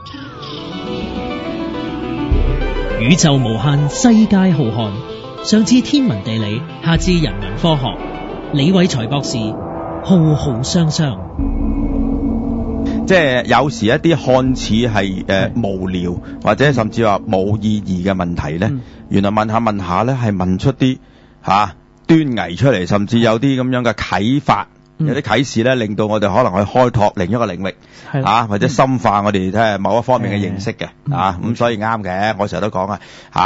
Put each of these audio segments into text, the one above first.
宇宙無限，世界浩瀚，上至天文地理，下至人文科學，李偉才博士浩浩湯湯。 即係有時一啲看似係無聊或者甚至話冇意義嘅問題咧，原來問下咧係問出啲端倪出嚟，甚至有啲咁樣嘅啟發，有啲啟示咧，令到我哋可能去開拓另一個領域或者深化我哋睇某一方面嘅認識嘅咁所以啱嘅。我成日都講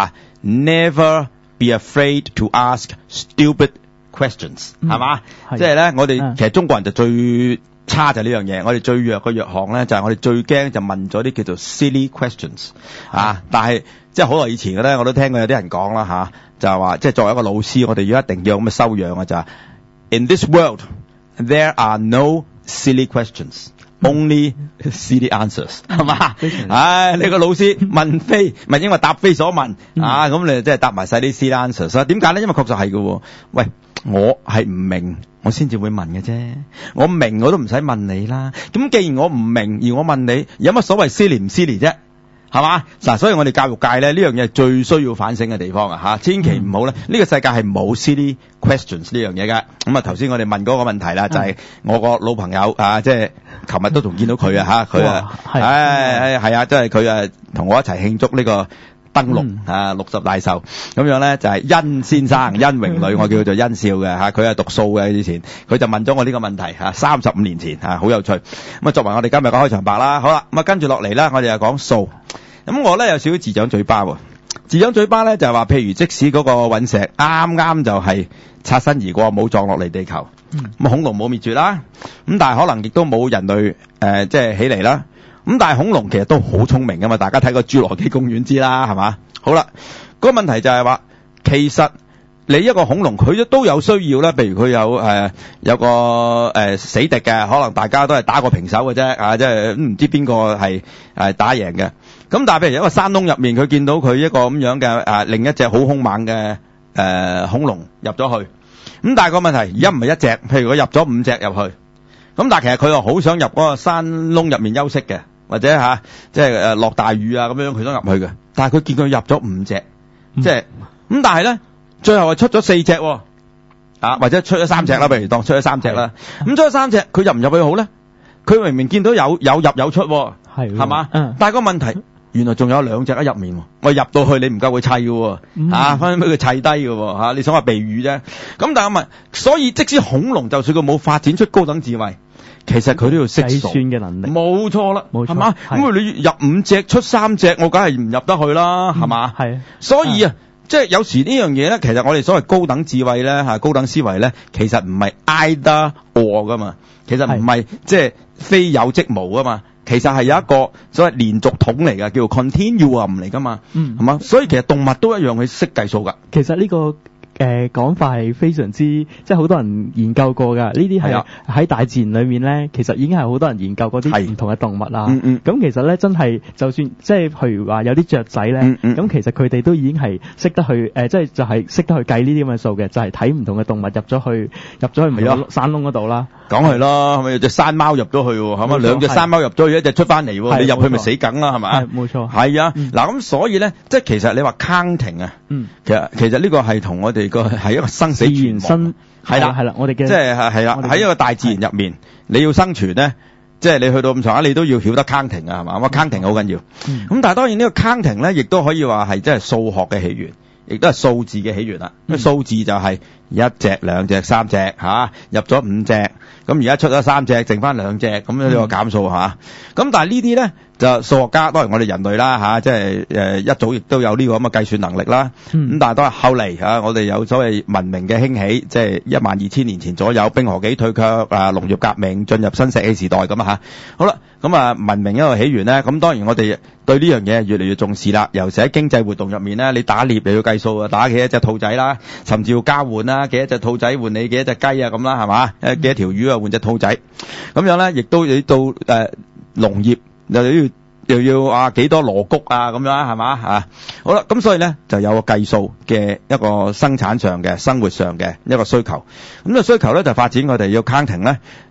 Never be afraid to ask stupid questions 係嘛？即係咧，我哋其實中國人就最差就呢樣嘢，我哋最弱嘅弱項咧就係我哋最驚就問咗啲叫做 silly questions 但係即係好耐以前嘅咧，我都聽過有啲人講啦就係話即係作為一個老師，我哋要一定要有咁嘅修養嘅就係 In this world there are no silly questions, only silly answers 係嘛？你個老師問非應該答非所問咁你即係答埋晒啲 silly answers。所以點解咧？因為確實係嘅。喂，我係唔明，我先至會問嘅啫。我明我都唔使問你啦。咁既然我唔明而我問你，有乜所謂 silly 唔 silly 啫？係嘛？所以我哋教育界咧呢樣嘢係最需要反省嘅地方千祈唔好咧。呢個世界係冇 silly questions 呢樣嘢㗎。咁頭先我哋問嗰個問題啦，就係我個老朋友即係琴日都仲見到佢佢係即係佢同我一齊慶祝呢個登陸60大壽咁樣咧，就係殷先生殷榮女，我叫佢做殷少嘅佢係讀數嘅。以前佢就問咗我呢個問題35年前好有趣。咁作為我哋今日嘅開場白啦，好啦，咁跟住落嚟啦，我哋又講數。咁我咧有少少自長嘴巴喎。自長嘴巴咧就係話，譬如即使嗰個隕石啱啱就係擦身而過，冇撞落嚟地球，咁恐龍冇滅絕啦，咁但係可能亦都冇人類即係起嚟啦。咁但係恐龍其實都好聰明噶嘛，大家睇過侏羅紀公園知啦，係嘛？好啦，嗰個問題就係話，其實你一個恐龍佢都有需要啦，譬如佢有個死敵嘅，可能大家都係打過平手嘅啫，即係唔知邊個係打贏嘅。咁但係譬如一個山窿入面，佢見到佢一個咁樣嘅另一隻好兇猛嘅恐龍入咗去。咁但係個問題而家唔係一隻，譬如佢入咗5隻入去。咁但係其實佢又好想入嗰個山窿入面休息嘅，或者即係落大雨咁樣佢想入去嘅。但係佢見佢入咗5隻，即係咁。但係咧最後係出咗4隻或者出咗3隻啦，譬如當出咗3隻啦。咁出咗3隻，佢入唔入去好咧？佢明明見到有入有出，係嘛？但係個問題，原來仲有2隻喺入面。我入到去你唔夠佢砌嘅，分俾佢砌低嘅，你想話避雨啫。咁但係所以即使恐龍就算佢冇發展出高等智慧，其實佢都要識計算嘅能力。冇錯啦，係嘛？咁你入5隻出3隻，我梗係唔入得去啦，係嘛？係。所以即係有時呢樣嘢咧，其實我哋所謂高等智慧咧，高等思維咧，其實唔係 either or 噶嘛，其實唔係即係非有即無啊嘛。其實係有一個所謂連續統嚟嘅，叫做 continuum 嚟噶嘛，係嘛？所以其實動物都一樣去識計數噶。 其實呢個講法係非常之，即係好多人研究過㗎。呢啲係喺大自然裏面咧，其實已經係好多人研究過啲唔同嘅動物啦。咁其實咧真係，就算即係譬如話有啲雀仔咧，咁其實佢哋都已經係識得去即係就係識得去計呢啲咁嘅數嘅，就係睇唔同嘅動物入咗去咪有山窿嗰度啦。 講係咯，係咪有隻山貓入咗去喎？係嘛，2隻山貓入咗去，一隻出翻嚟喎。你入去咪死梗啦，係咪？ 冇錯。 係啊，嗱咁所以咧，即係其實你話 counting 其實呢個係同我哋個係一個生死存亡。係啦，我哋嘅即係係啦，喺一個大自然入面，你要生存咧，即係你去到咁上下，你都要曉得 counting 係嘛？咁 counting 好緊要。咁但係當然呢個 counting 咧，亦都可以話係即係數學嘅起源，亦都係數字嘅起源啦。咁數字就係1隻、2隻、3隻入咗5隻。咁而家出咗3隻，剩翻2隻，咁呢個減數咁但係呢啲咧就數學家，當然我哋人類啦即係一早亦都有呢個咁嘅計算能力啦。咁但係都係後嚟我哋有所謂文明嘅興起，即係12000年前左右，冰河期退卻農業革命進入新石器時代咁好啦，咁文明一個起源咧，咁當然我哋對呢樣嘢越嚟越重視啦。尤其喺經濟活動入面咧，你打獵又要計數打幾多隻兔仔啦，甚至要交換啦，幾多隻兔仔換你幾多隻雞咁啦，係嘛？幾多條魚換隻兔仔，咁樣咧，亦都你到農業又要幾多鑼谷咁樣係嘛好啦，咁所以咧就有個計數嘅一個生產上嘅生活上嘅一個需求。咁個需求咧就發展我哋要 counting 咧，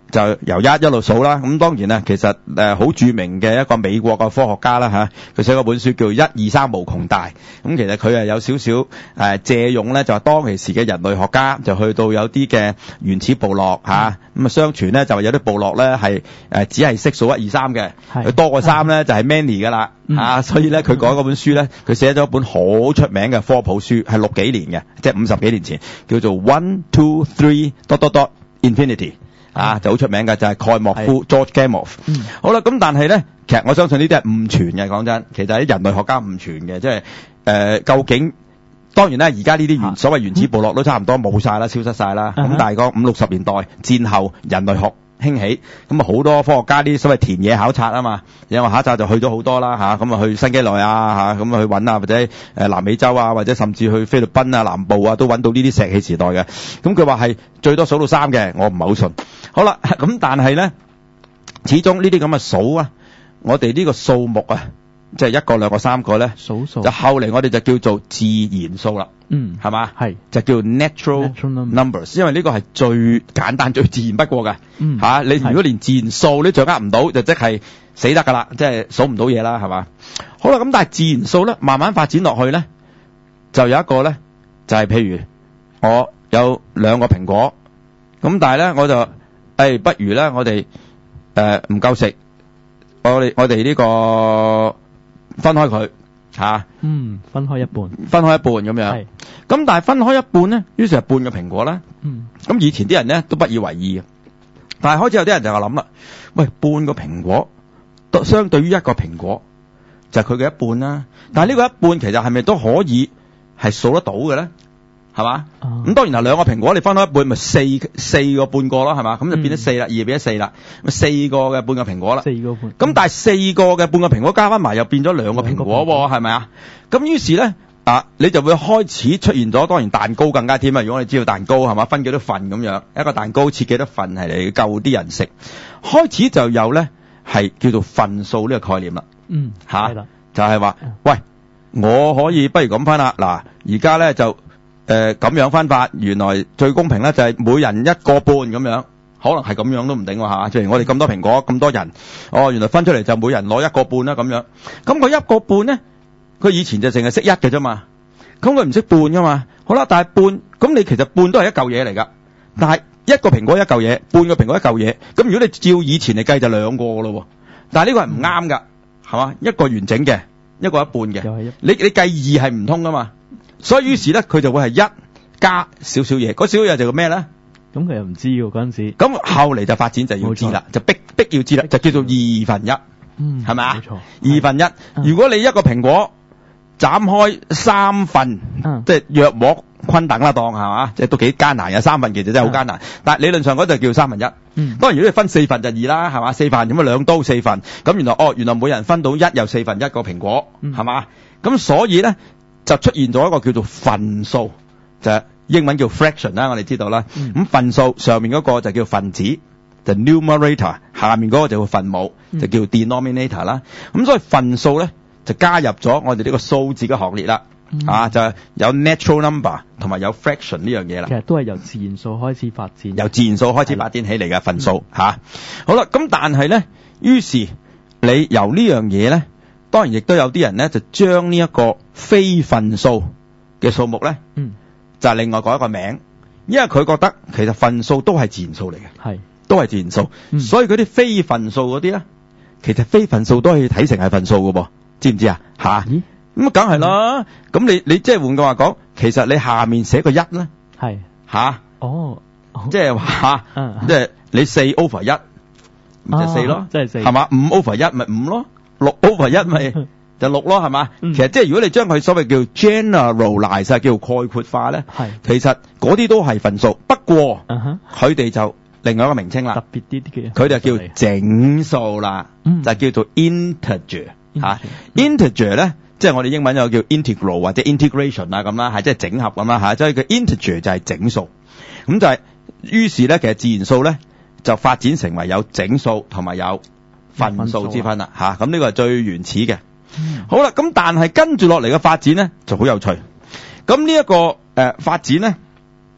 就由一路數啦。咁當然啦，其實好著名嘅一個美國嘅科學家啦嚇，佢寫嗰本書叫《1、2、3無窮大》。咁其實佢係有少少借用咧，就係當其時嘅人類學家就去到有啲嘅原始部落嚇，咁啊相傳咧就有啲部落咧係只係識數1、2、3嘅，佢多過3咧就係 many 噶啦嚇。所以咧佢講嗰本書咧，佢寫咗一本好出名嘅科普書，係60幾年嘅，即係50幾年前，叫做 1, 2, 3... Infinity 就好出名嘅，就係蓋莫夫 George Gamow。好啦，咁但係咧，其實我相信呢啲係誤傳嘅，講真，其實係人類學家誤傳嘅，即係究竟當然啦，而家呢啲所謂原始部落都差唔多冇晒啦，消失晒啦。咁但係個50、60年代戰後人類學興起，咁啊好多科學家啲所謂田野考察啊嘛，因為考察就去咗好多啦嚇，咁啊去新幾內亞嚇，咁啊去揾啊，或者南美洲啊，或者甚至去菲律賓啊、南部啊都揾到呢啲石器時代嘅。咁佢話係最多數到3嘅，我唔係好信。好啦，咁但係咧，始終呢啲咁嘅數啊，我哋呢個數目啊，即係1個、2個、3個咧，數就後嚟我哋就叫做自然數啦。係嘛？係就叫 natural numbers， 因為呢個係最簡單、最自然不過嘅。你如果連自然數你掌握唔到，就即係死得噶啦，即係數唔到嘢啦，係嘛？好啦，咁但係自然數咧，慢慢發展落去咧，就有一個咧，就係譬如我有2個蘋果，咁但係咧我就不如咧我哋唔夠食，我哋呢個分開佢。 分開一半咁樣。係。咁但係分開一半咧，於是係半個蘋果啦。咁以前啲人咧都不以為意嘅，但係開始有啲人就諗啦，喂，半個蘋果相對於1個蘋果就係佢嘅一半啦。但係呢個一半其實係咪都可以係數得到嘅咧？係嘛？咁當然係2個蘋果你分開一半咪四個半個咯，係嘛？咁就變咗4啦，2變咗4啦，咁4個嘅半個蘋果啦。4個半。咁但係4個嘅半個蘋果加翻埋又變咗2個蘋果喎，係咪啊？咁於是咧你就會開始出現咗，當然蛋糕更加添啊！如果你知道蛋糕係嘛，分幾多份咁樣，一個蛋糕切幾多份係嚟夠啲人食，開始就有咧係叫做份數呢個概念啦。就係話，喂，我可以不如咁分啦。嗱，而家咧就咁樣分法，原來最公平咧就係每人1個半咁樣，可能係咁樣都唔定喎嚇。譬如我哋咁多蘋果咁多人，原來分出嚟就每人攞1個半啦咁樣。咁佢1個半咧，佢以前就淨係識1嘅啫嘛，咁佢唔識半噶嘛。好啦，但係半，咁你其實半都係一嚿嘢嚟噶。但係1個蘋果1嚿嘢，半個蘋果1嚿嘢。咁如果你照以前嚟計就2個噶咯喎。但係呢個係唔啱噶，係嘛？一個完整嘅，一個一半嘅。你計2係唔通噶嘛？所以於是咧，佢就會係1加少少嘢，嗰少少嘢就叫咩咧？ 咁佢又唔知喎嗰陣時。咁後嚟就發展就要知啦，就逼要知啦，就叫做2/1，係咪啊？冇錯，2/1。如果你一個蘋果斬開3份，即係約莫均等啦，當係嘛？即係都幾艱難嘅3份，其實真係好艱難。但係理論上嗰就叫1/3。當然如果你分4份就2啦，係嘛？4份咁啊2刀4份，咁原來每人分到1又4份1個蘋果，係嘛？咁所以咧。就出現咗一個叫做份數，就係英文叫 fraction 啦，我哋知道啦。咁份數上面嗰個就叫分子，就 numerator， 下面嗰個就叫分母，就叫 denominator 啦。咁所以份數咧就加入咗我哋呢個數字嘅行列啦。就係有 natural number 同埋有 fraction 呢樣嘢啦。 其實都係由自然數開始發展， 由自然數開始發展起嚟嘅份數嚇。好啦，咁但係咧，於是你由呢樣嘢咧。當然亦都有啲人咧就將呢一個非份數嘅數目咧，就係另外改一個名，因為佢覺得其實份數都係自然數嚟嘅，都係自然數，所以嗰啲非份數嗰啲咧，其實非份數都可以睇成係份數嘅噃，知唔知啊？嚇，咁啊梗係啦，咁你即係換句話講，其實你下面寫個1咧，嚇，即係話即係你4/1，咪就4咯，即係4，係嘛？5/1咪5咯。6/1咪就6咯，係嘛？其實即係如果你將佢所謂叫 generalize 叫概括化咧，其實嗰啲都係份數，不過佢哋就另外一個名稱啦， 特別啲嘅， 佢哋叫整數啦，就叫做 integer 嚇。integer 咧，即係我哋英文有叫 integral 或者 integration 啊咁啦，係即係整合咁啦嚇，即係佢 integer 就係整數，咁就係於是咧，其實自然數咧就發展成為有整數同埋有份數之分啦嚇，咁呢個係最原始嘅。好啦，咁但係跟住落嚟嘅發展咧就好有趣。咁呢一個發展咧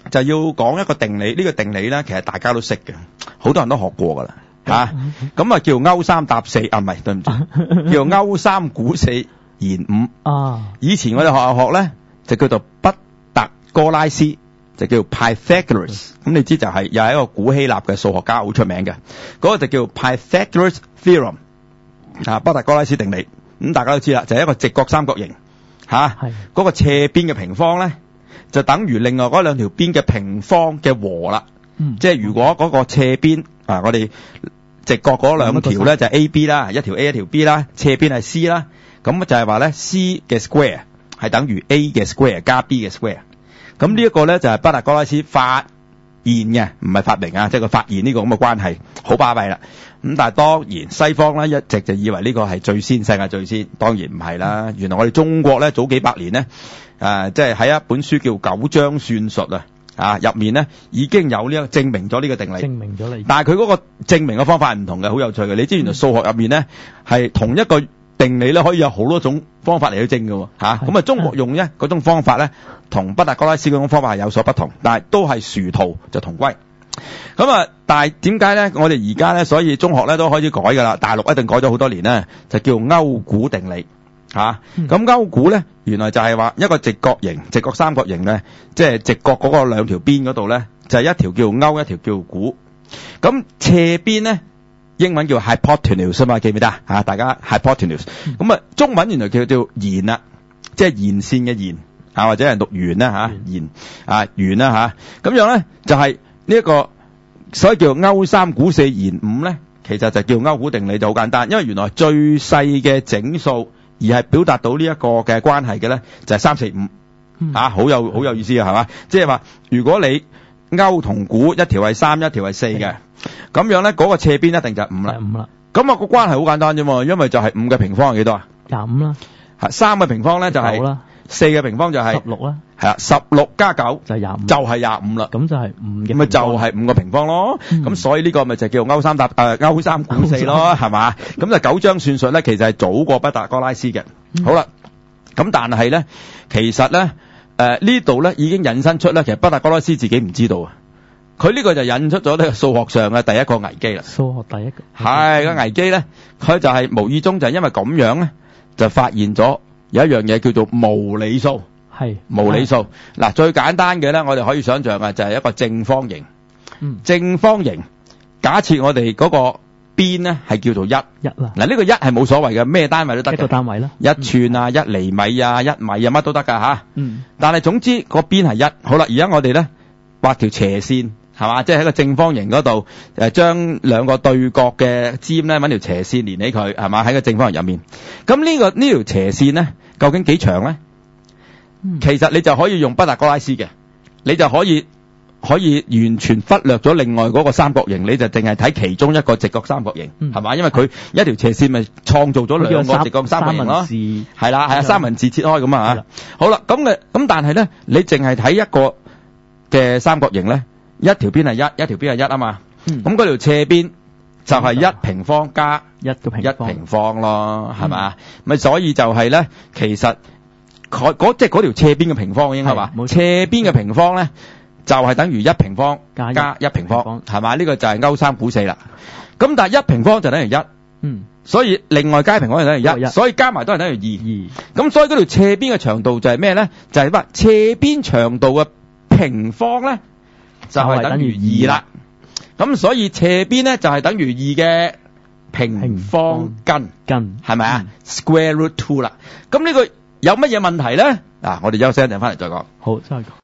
就要講一個定理，呢個定理咧其實大家都識嘅，好多人都學過㗎啦嚇。咁叫勾三搭四啊，唔係，對唔住，叫勾三估四弦五啊。以前我哋學咧就叫做畢達哥拉斯，就叫 Pythagoras。咁你知就係又係一個古希臘嘅數學家，好出名嘅。嗰個就叫 Pythagoras Theorem 啊，畢達哥拉斯定理。咁大家都知啦，就係一個直角三角形嚇，嗰個斜邊嘅平方咧就等於另外嗰兩條邊嘅平方嘅和啦。即係如果嗰個斜邊啊，我哋直角嗰兩條咧就係 A、B 啦，一條 A 一條 B 啦，斜邊係 C 啦，咁就係話咧 C 嘅 square 係等於 A 嘅 square 加 B 嘅 square。咁呢一個咧就係畢達哥拉斯發現嘅，唔係發明啊，即係佢發現呢個咁嘅關係，好巴閉啦。咁但係當然西方咧一直就以為呢個係最先，世界最先，當然唔係啦。原來我哋中國咧早幾百年咧，即係喺一本書叫《九章算術》入面咧已經有呢個證明咗呢個定理。證明咗你。但係佢嗰個證明嘅方法係唔同嘅，好有趣嘅。你知原來數學入面咧係同一個定理咧可以有好多種方法嚟去證嘅喎。咁啊中國用咧嗰種方法咧同畢達哥拉斯嗰種方法係有所不同，但係都係殊途就同歸。咁啊，但係點解咧？我哋而家咧，所以中學咧都開始改噶啦。大陸一定改咗好多年咧，就叫勾股定理嚇。咁勾股咧，原來就係話一個直角形、直角三角形咧，即係直角嗰個兩條邊嗰度咧，就係一條叫勾，一條叫股。咁斜邊咧，英文叫 hypotenuse 嘛，記唔記得啊？大家 hypotenuse。咁啊，中文原來叫弦啦，即係弦線嘅弦啊，或者係讀圓啦嚇，弦啊圓啦嚇。咁樣咧就係。呢一個所以叫勾三估四弦五咧，其實就叫勾股定理，就好簡單。因為原來最細嘅整數而係表達到呢一個嘅關係嘅咧，就係3、4、5嚇，好有意思嘅係嘛？即係話如果你勾同股一條係3，一條係4嘅，咁樣咧嗰個斜邊一定就係5啦。5啦。咁啊個關係好簡單啫嘛，因為就係5嘅平方係幾多啊？25啦。係3嘅平方咧就係4嘅平方就係16啦。係啊，16加9就係25，就係25啦。咁就係5嘅，咪就係5個平方咯。咁所以呢個咪就叫勾三估四咯，係嘛？咁就九章算術咧，其實係早過畢達哥拉斯嘅。好啦，咁但係咧，其實咧，呢度咧已經引申出咧，其實畢達哥拉斯自己唔知道啊。佢呢個就引出咗呢個數學上嘅第一個危機啦。數學第一個係個危機咧，佢就係無意中就係因為咁樣咧，就發現咗有一樣嘢叫做無理數。係無理數嗱，最簡單嘅咧，我哋可以想象嘅就係一個正方形。正方形，假設我哋嗰個邊咧係叫做一啦。嗱，呢個一係冇所謂嘅，咩單位都得嘅。一個單位啦，一寸啊，1厘米啊，1米啊，乜都得噶吓。但係總之個邊係一。好啦，而家我哋咧畫條斜線，係嘛？即係喺個正方形嗰度將兩個對角嘅尖咧揾條斜線連起佢，係嘛？喺個正方形入面。咁呢條斜線咧，究竟幾長咧？其實你就可以用畢達哥拉斯嘅，你就可以完全忽略咗另外嗰個三角形，你就淨係睇其中一個直角三角形，係嘛？因為佢一條斜線咪創造咗兩個直角三角形咯，係啦，三文治切開咁啊。好啦，咁但係咧，你淨係睇一個嘅三角形咧，一條邊係一，一條邊係一啊嘛。咁嗰條斜邊就係1平方加1平方咯，係嘛？咪所以就係咧，其實。即係嗰條斜邊嘅平方應該話，斜邊嘅平方咧就係等於1平方加1平方，係嘛？呢個就係勾三估四啦。咁但係1平方就等於1，所以另外加平方就等於1，所以加埋都係等於2。咁所以嗰條斜邊嘅長度就係咩咧？就係乜？斜邊長度嘅平方咧就係等於2啦。咁所以斜邊咧就係等於2嘅平方根，係咪啊？Square root 2啦。咁呢個有乜嘢問題咧？嗱，我哋休息一陣翻嚟再講。好，再講。